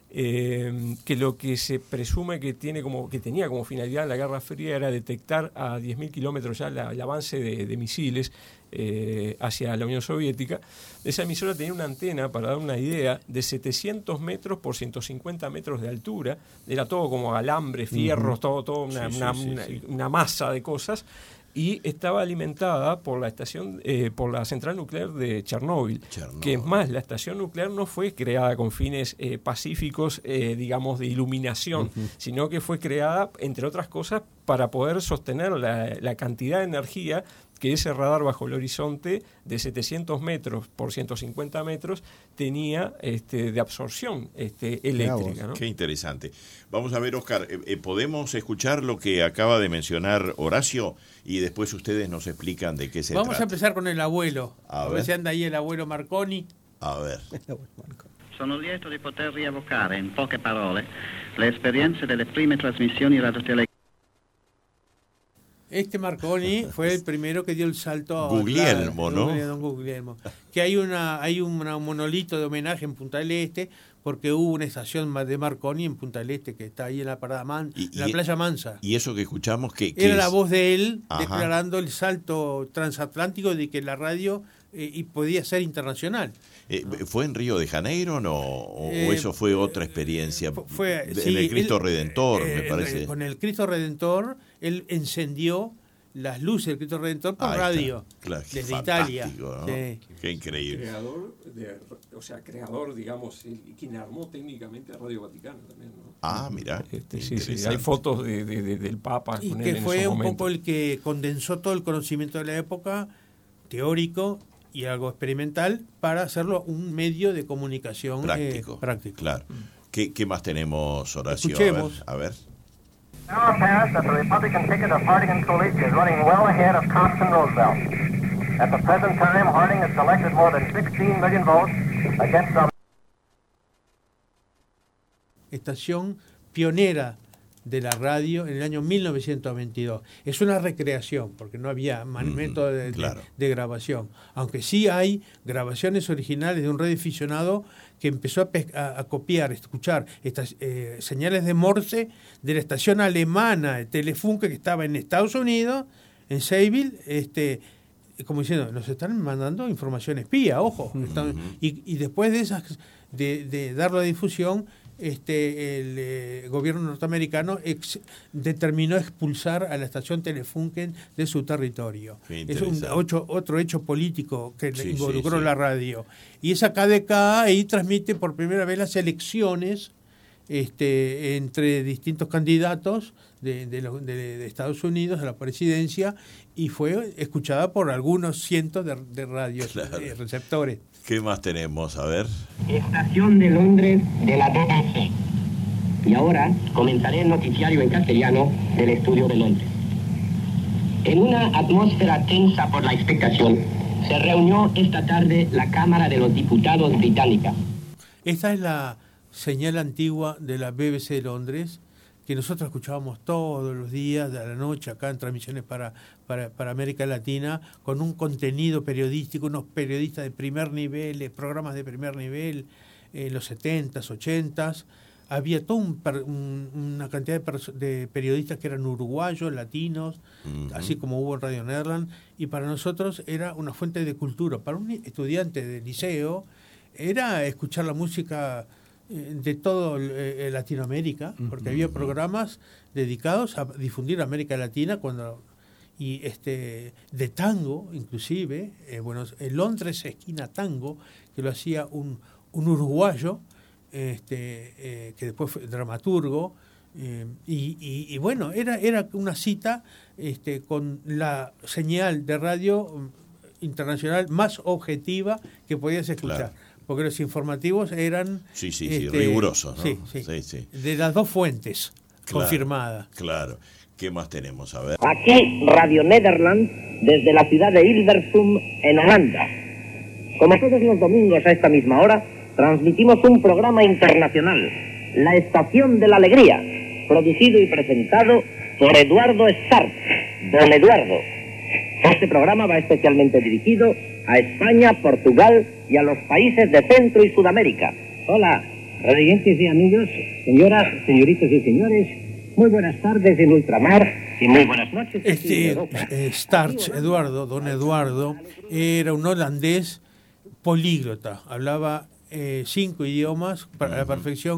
eh, que lo que se presume que tiene como que tenía como finalidad en la Guerra Fría era detectar a diez mil kilómetros ya la, el avance de, de misiles eh, hacia la Unión Soviética. Esa emisora tenía una antena, para dar una idea, de setecientos metros por ciento cincuenta metros de altura. Era todo como alambre, fierros, uh-huh. todo, todo una, sí, una, sí, una, sí. una masa de cosas. y estaba alimentada por la estación, eh, por la central nuclear de Chernóbil, Chernóbil. que es más, la estación nuclear no fue creada con fines eh, pacíficos, eh, digamos, de iluminación, uh-huh. sino que fue creada, entre otras cosas, para poder sostener la, la cantidad de energía que ese radar bajo el horizonte de setecientos metros por ciento cincuenta metros tenía este, de absorción este, eléctrica, ¿no? Qué interesante. Vamos a ver, Oscar, eh, eh, ¿podemos escuchar lo que acaba de mencionar Horacio? Y después ustedes nos explican de qué se Vamos trata. a empezar con el abuelo. A, a ver si anda ahí el abuelo Marconi. A ver. Sono lieto di poter rievocare in poche parole le esperienze delle prime trasmissioni radiotelegrafiche. Este Marconi fue el primero que dio el salto a Guglielmo, ¿no? Don Guglielmo. Que hay una hay una, un monolito de homenaje en Punta del Este porque hubo una estación de Marconi en Punta del Este que está ahí en la parada Man, y, en la y, playa Mansa. Y eso que escuchamos que, que era es... la voz de él Ajá. declarando el salto transatlántico de que la radio eh, y podía ser internacional. Eh, ¿Fue en Río de Janeiro no? ¿O, eh, o eso fue otra experiencia? Fue, de, sí, en el Cristo él, Redentor, eh, me parece. Con el Cristo Redentor, él encendió las luces del Cristo Redentor por Ahí radio, claro, desde Italia. ¿no? Sí. Qué increíble. Creador, de, o sea, creador, digamos, quien armó técnicamente a Radio Vaticano también, ¿no? Ah, mira. Este, sí, sí, hay fotos de, de, de, del Papa. Y con que él en fue esos un momentos. poco el que condensó todo el conocimiento de la época, teórico y algo experimental, para hacerlo un medio de comunicación práctico. Eh, práctico. Claro. ¿Qué, ¿Qué más tenemos, Horacio? Escuchemos. A ver. A ver. Now apparent that the Republican ticket of Harding and Coolidge is running well ahead of Thompson Roosevelt. At the present time, Harding has collected more than sixteen million votes against some... Estación pionera de la radio en el año mil novecientos veintidós. Es una recreación, porque no había método de, claro. de, de grabación. Aunque sí hay grabaciones originales de un radioaficionado que empezó a, a, a copiar, escuchar estas eh, señales de Morse de la estación alemana de Telefunke que estaba en Estados Unidos, en Seville, este, como diciendo, nos están mandando información espía, ojo. Uh-huh. Están, y, y después de esas, de, de dar la difusión, Este, el eh, gobierno norteamericano ex, determinó expulsar a la estación Telefunken de su territorio. Es un ocho, otro hecho político que sí, involucró sí, sí. la radio. Y esa K D K ahí transmite por primera vez las elecciones este, entre distintos candidatos de, de, de, de Estados Unidos a la presidencia y fue escuchada por algunos cientos de, de radios, claro. de receptores. ¿Qué más tenemos? A ver. Estación de Londres de la B B C. Y ahora comenzaré el noticiario en castellano del estudio de Londres. En una atmósfera tensa por la expectación, se reunió esta tarde la Cámara de los Diputados británica. Esta es la señal antigua de la B B C de Londres, que nosotros escuchábamos todos los días de la noche acá en transmisiones para, para, para América Latina, con un contenido periodístico, unos periodistas de primer nivel, programas de primer nivel, en los setentas, ochentas. Había toda un, un, una cantidad de, de periodistas que eran uruguayos, latinos, uh-huh. así como hubo en Radio Nederland, y para nosotros era una fuente de cultura. Para un estudiante de liceo era escuchar la música de todo eh, Latinoamérica, porque uh-huh. había programas dedicados a difundir América Latina cuando y este de tango inclusive eh, bueno, en Londres esquina tango que lo hacía un, un uruguayo este eh, que después fue dramaturgo eh, y, y, y bueno era era una cita este con la señal de radio internacional más objetiva que podías escuchar. Claro. Porque los informativos eran... Sí, sí, sí, este, rigurosos, ¿no? Sí, sí, sí, sí. De las dos fuentes claro, confirmadas. Claro. ¿Qué más tenemos? A ver. Aquí, Radio Nederland, desde la ciudad de Hilversum, en Holanda. Como todos los domingos a esta misma hora, transmitimos un programa internacional, La Estación de la Alegría, producido y presentado por Eduardo Stark, Don Eduardo. Este programa va especialmente dirigido a España, Portugal y a los países de Centro y Sudamérica. Hola, radiantes y amigos, señoras, señoritas y señores, muy buenas tardes en ultramar y muy buenas noches. Este eh, Starch, Eduardo, don Eduardo, era un holandés políglota, hablaba eh, cinco idiomas para la perfección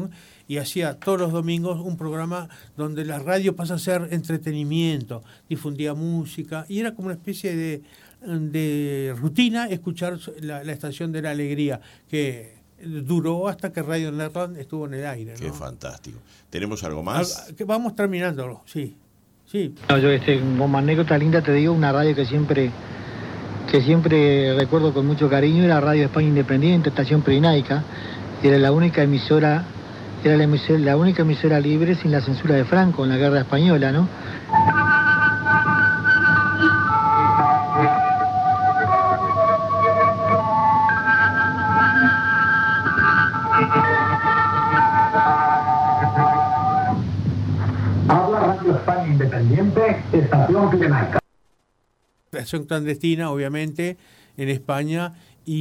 y hacía todos los domingos un programa donde la radio pasa a ser entretenimiento, difundía música y era como una especie de, de rutina escuchar la, la estación de la alegría, que duró hasta que Radio Nederland estuvo en el aire, ¿no? Qué fantástico. ¿Tenemos algo más? Al, que vamos terminándolo, sí. sí. No, yo este, como anécdota linda te digo, una radio que siempre que siempre recuerdo con mucho cariño era Radio España Independiente, estación Pirenaica. Era la única emisora, era la, emisora, la única emisora libre sin la censura de Franco en la Guerra Española, ¿no? Habla Radio España Independiente, estación Pirenaica. Estación clandestina, obviamente, en España,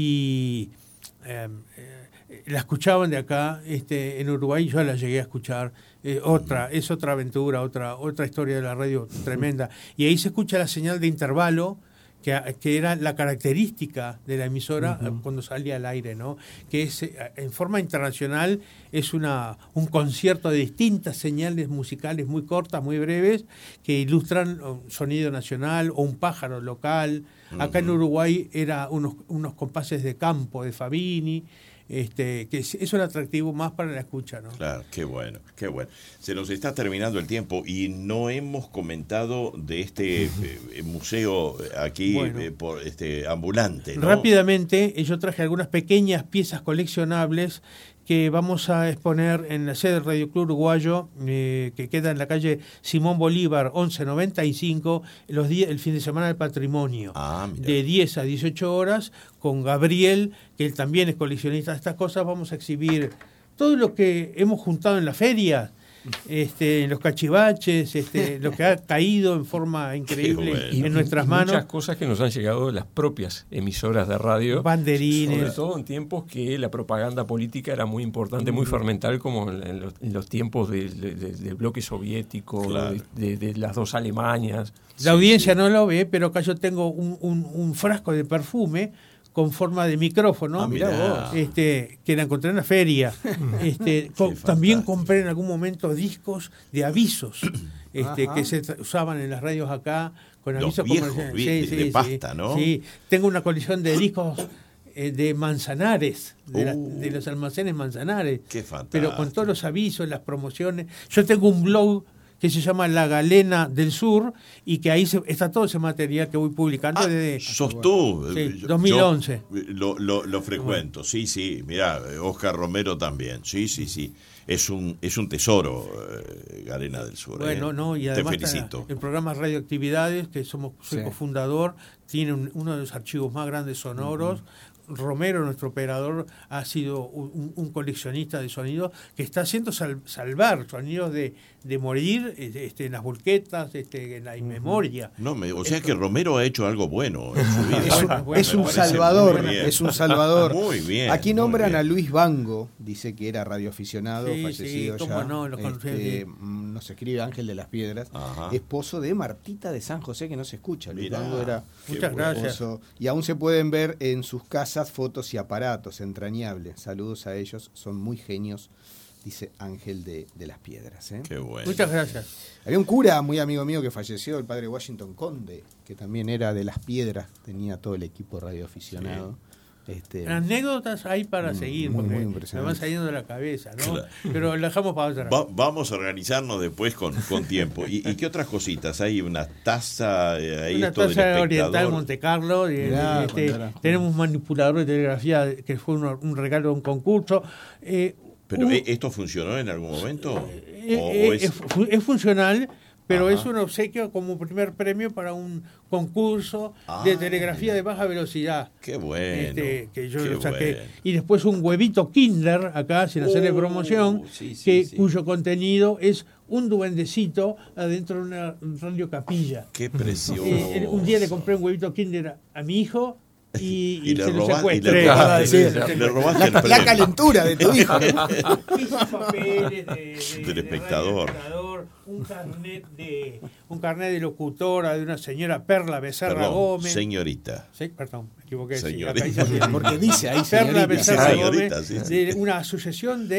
y eh, eh, la escuchaban de acá, este, en Uruguay yo la llegué a escuchar. Eh, otra, es otra aventura, otra, otra historia de la radio tremenda. Y ahí se escucha la señal de intervalo, que, que era la característica de la emisora uh-huh. cuando salía al aire, ¿no? Que es, en forma internacional, es una un concierto de distintas señales musicales muy cortas, muy breves, que ilustran un sonido nacional o un pájaro local. Uh-huh. Acá en Uruguay era unos, unos compases de campo de Fabini, este, que es, es un atractivo más para la escucha, ¿no? Claro, qué bueno, qué bueno. Se nos está terminando el tiempo y no hemos comentado de este eh, museo aquí bueno, eh, por este ambulante, ¿no? Rápidamente, yo traje algunas pequeñas piezas coleccionables que vamos a exponer en la sede del Radio Club Uruguayo, eh, que queda en la calle Simón Bolívar once noventa y cinco, los días, el fin de semana del patrimonio, ah, de diez a dieciocho horas, con Gabriel, que él también es coleccionista de estas cosas. Vamos a exhibir todo lo que hemos juntado en la feria, este, los cachivaches, este, lo que ha caído en forma increíble bueno. en nuestras y manos. Muchas cosas que nos han llegado de las propias emisoras de radio. Banderines. Sobre todo en tiempos que la propaganda política era muy importante, muy fermental, como en los, en los tiempos del de, de, de bloque soviético, claro. de, de, de las dos Alemanias. La sí, audiencia sí. no lo ve, pero acá yo tengo un, un, un frasco de perfume con forma de micrófono, ah, mirá vos. Este, que la encontré en la feria. Este, con, también compré en algún momento discos de avisos este, que se usaban en las radios acá, con avisos viejos, vi, sí, de, sí, de sí, pasta, ¿no? Sí, tengo una colección de discos eh, de Manzanares, de, uh, la, de los almacenes Manzanares. Qué fantástico. Pero con todos los avisos, las promociones. Yo tengo un blog que se llama La Galena del Sur, y que ahí se, está todo ese material que voy publicando ah, desde... ¿Sos tú? Sí, dos mil once. Yo lo, lo, lo frecuento, sí, sí. Mirá, Oscar Romero también, sí, sí, sí. Es un, es un tesoro, eh, Galena del Sur. Bueno, eh. no, y además te felicito. El programa Radioactividades, que somos soy sí. cofundador, tiene un, uno de los archivos más grandes sonoros. Uh-huh. Romero, nuestro operador, ha sido un, un coleccionista de sonidos que está haciendo sal, salvar sonidos de, de morir este, en las volquetas, este, en la inmemoria. No, me, o sea Esto, que Romero ha hecho algo bueno en su vida. Es un, es un salvador, es un salvador. Muy bien. Aquí nombran bien. a Luis Vango, dice que era radioaficionado, sí, fallecido sí, ya. No, lo este, nos escribe Ángel de las Piedras, Ajá. esposo de Martita de San José, que no se escucha. Luis Mirá, Vango era muchas gracias. Esposo, y aún se pueden ver en sus casas fotos y aparatos entrañables. Saludos a ellos, son muy genios, dice Ángel de, de las Piedras. ¿eh? Qué bueno. Muchas gracias. Había un cura muy amigo mío que falleció, el padre Washington Conde, que también era de las Piedras, tenía todo el equipo radioaficionado. Sí. Este, anécdotas hay para seguir, muy, porque muy me van saliendo de la cabeza, ¿no? Claro. Pero la dejamos para otra. Va, vamos a organizarnos después con, con tiempo. ¿Y, ¿Y qué otras cositas? Hay una taza, eh, ahí una esto taza del oriental Monte Carlo. Y, Mirá, este, tenemos un manipulador de telegrafía que fue un, un regalo de un concurso. Eh, ¿Pero un, esto funcionó en algún momento? Eh, ¿O, eh, o es... es, es funcional, pero Ajá. es un obsequio como primer premio para un concurso ah, de telegrafía mira. de baja velocidad. Qué bueno. Este, que yo qué lo saqué. bueno. Y después un huevito Kinder, acá, sin hacerle uh, promoción, sí, sí, que, sí. cuyo contenido es un duendecito adentro de una radio capilla. Qué precioso. Eh, un día le compré un huevito Kinder a, a mi hijo. Y, y, y, le se roba, lo secuestré. y le robaste, sí, le, le, le robaste la, el la calentura de tu hijo. Hizo papeles de, de, del de espectador. espectador, un carnet de un carnet de locutora de una señora Perla Becerra Perdón, Gómez. Señorita. Sí, perdón, me equivoqué. Señorita. Sí, acá dice Porque dice ahí Perla señorita. Becerra Señorita, Gómez, sí, sí. de una asociación de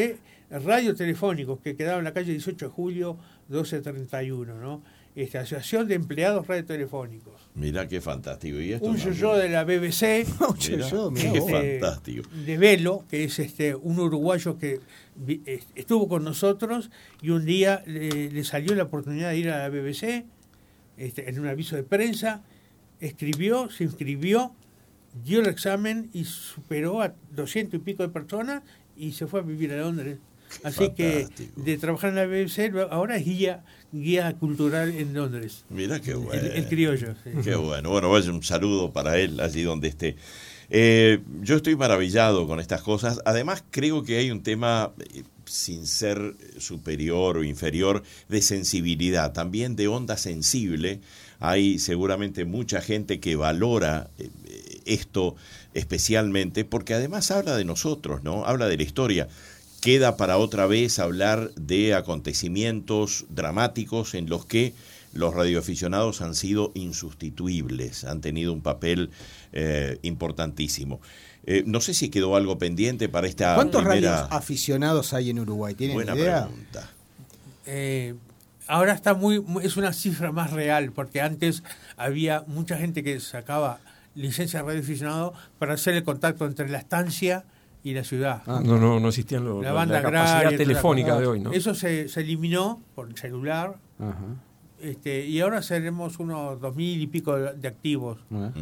radiotelefónicos que quedaban en la calle dieciocho de julio, doce treinta y uno, ¿no? Esta Asociación de Empleados Radiotelefónicos. Mirá qué fantástico. ¿Y esto un yo-yo de la B B C, un yo-yo, qué este, fantástico. de Velo, que es este un uruguayo que vi, estuvo con nosotros y un día le, le salió la oportunidad de ir a la B B C, este, en un aviso de prensa, escribió, se inscribió, dio el examen y superó a doscientos y pico de personas y se fue a vivir a Londres. Así fantástico. Que de trabajar en la B B C ahora es guía guía cultural en Londres. Mira qué bueno. El, el criollo. Sí. Qué bueno. Bueno, vaya un saludo para él allí donde esté. Eh, yo estoy maravillado con estas cosas. Además, creo que hay un tema, eh, sin ser superior o inferior, de sensibilidad, también de onda sensible. Hay seguramente mucha gente que valora eh, esto especialmente, porque además habla de nosotros, ¿no? Habla de la historia. Queda para otra vez hablar de acontecimientos dramáticos en los que los radioaficionados han sido insustituibles, han tenido un papel eh, importantísimo. Eh, no sé si quedó algo pendiente para esta ¿Cuántos primera... radioaficionados hay en Uruguay? ¿Tienen Buena idea? pregunta. Eh, ahora está muy, muy, es una cifra más real, porque antes había mucha gente que sacaba licencia de radioaficionado para hacer el contacto entre la estancia y la ciudad. Ah, no, no, no existían los, la, banda la capacidad agraria, telefónica de hoy, ¿no? Eso se, se eliminó por el celular. Ajá. Este, y ahora seremos unos dos mil y pico de, de activos. Uh-huh.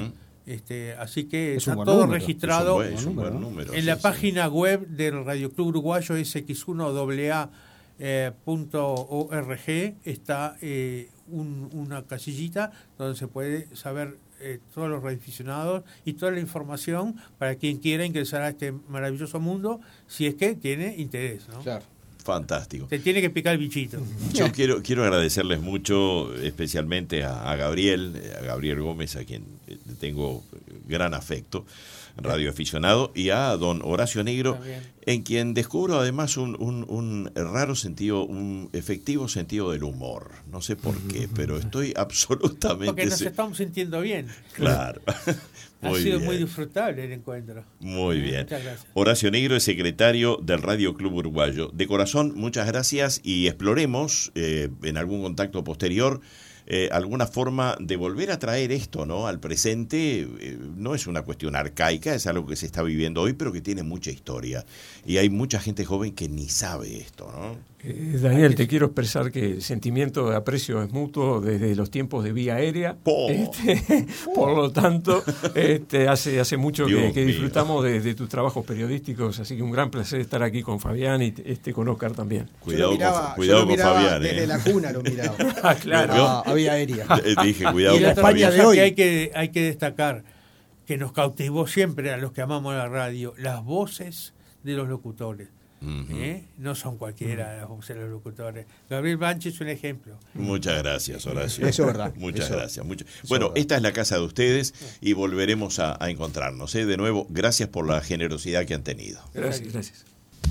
Este, así que es está todo número. registrado es un buen, es un buen número, en sí, la sí. página web del Radio Club Uruguayo ese equis uno a a punto org está eh, un, una casillita donde se puede saber eh, todos los radioaficionados y toda la información para quien quiera ingresar a este maravilloso mundo, si es que tiene interés, ¿no? Claro. Fantástico. Te tiene que picar el bichito. Yo quiero quiero agradecerles mucho, especialmente a, a Gabriel, a Gabriel Gómez, a quien tengo gran afecto, radioaficionado, y a don Horacio Negro, en quien descubro además un, un, un raro sentido, un efectivo sentido del humor. No sé por qué, pero estoy absolutamente... Porque nos se... estamos sintiendo bien. Claro. Ha sido bien. muy disfrutable el encuentro. Muy bien. Muchas gracias. Horacio Negro es secretario del Radio Club Uruguayo. De corazón, muchas gracias y exploremos eh, en algún contacto posterior eh, alguna forma de volver a traer esto, ¿no? Al presente. Eh, no es una cuestión arcaica, es algo que se está viviendo hoy, pero que tiene mucha historia. Y hay mucha gente joven que ni sabe esto, ¿no? Eh, Daniel, te quiero expresar que el sentimiento de aprecio es mutuo desde los tiempos de vía aérea. Oh. Este, oh. Por lo tanto, este, hace, hace mucho que, que disfrutamos de, de tus trabajos periodísticos, así que un gran placer estar aquí con Fabián y este con Oscar también. Cuidado, miraba, con, cuidado con Fabián. Desde eh. la cuna lo miraba. Ah, claro. Ah, a vía aérea. Dije, cuidado y la con Fabián. de hoy. Que hay, que, hay que destacar que nos cautivó siempre a los que amamos la radio, las voces de los locutores. Uh-huh. ¿Eh? No son cualquiera las voces de los locutores. Gabriel Banchi es un ejemplo. Muchas gracias, Horacio. Eso es verdad. Muchas Eso, gracias. Muchas... Eso Bueno, verdad. esta es la casa de ustedes y volveremos a, a encontrarnos. ¿eh? De nuevo, gracias por la generosidad que han tenido. Gracias, gracias.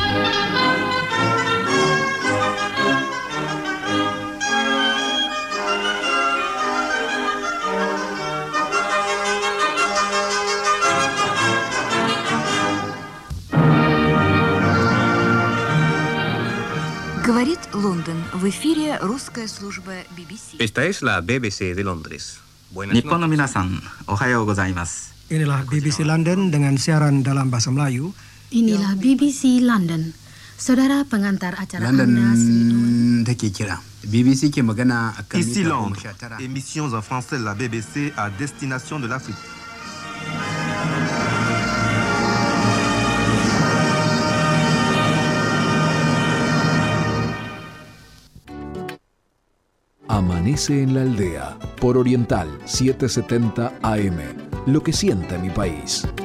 Говорит Лондон. В эфире русская служба би би си. Esta es la B B C de Londres. Buenas Nippon no minasan, ohayo gozaimasu. Inilah B B C London dengan siaran dalam bahasa Melayu. Inilah B B C London. Saudara pengantar acara London Anda take kira. B B C ke magana akan Ici Londres, émissions en français de la B B C à destination de l'Afrique. Amanece en la aldea, por Oriental setecientos setenta A M. Lo que siente mi país.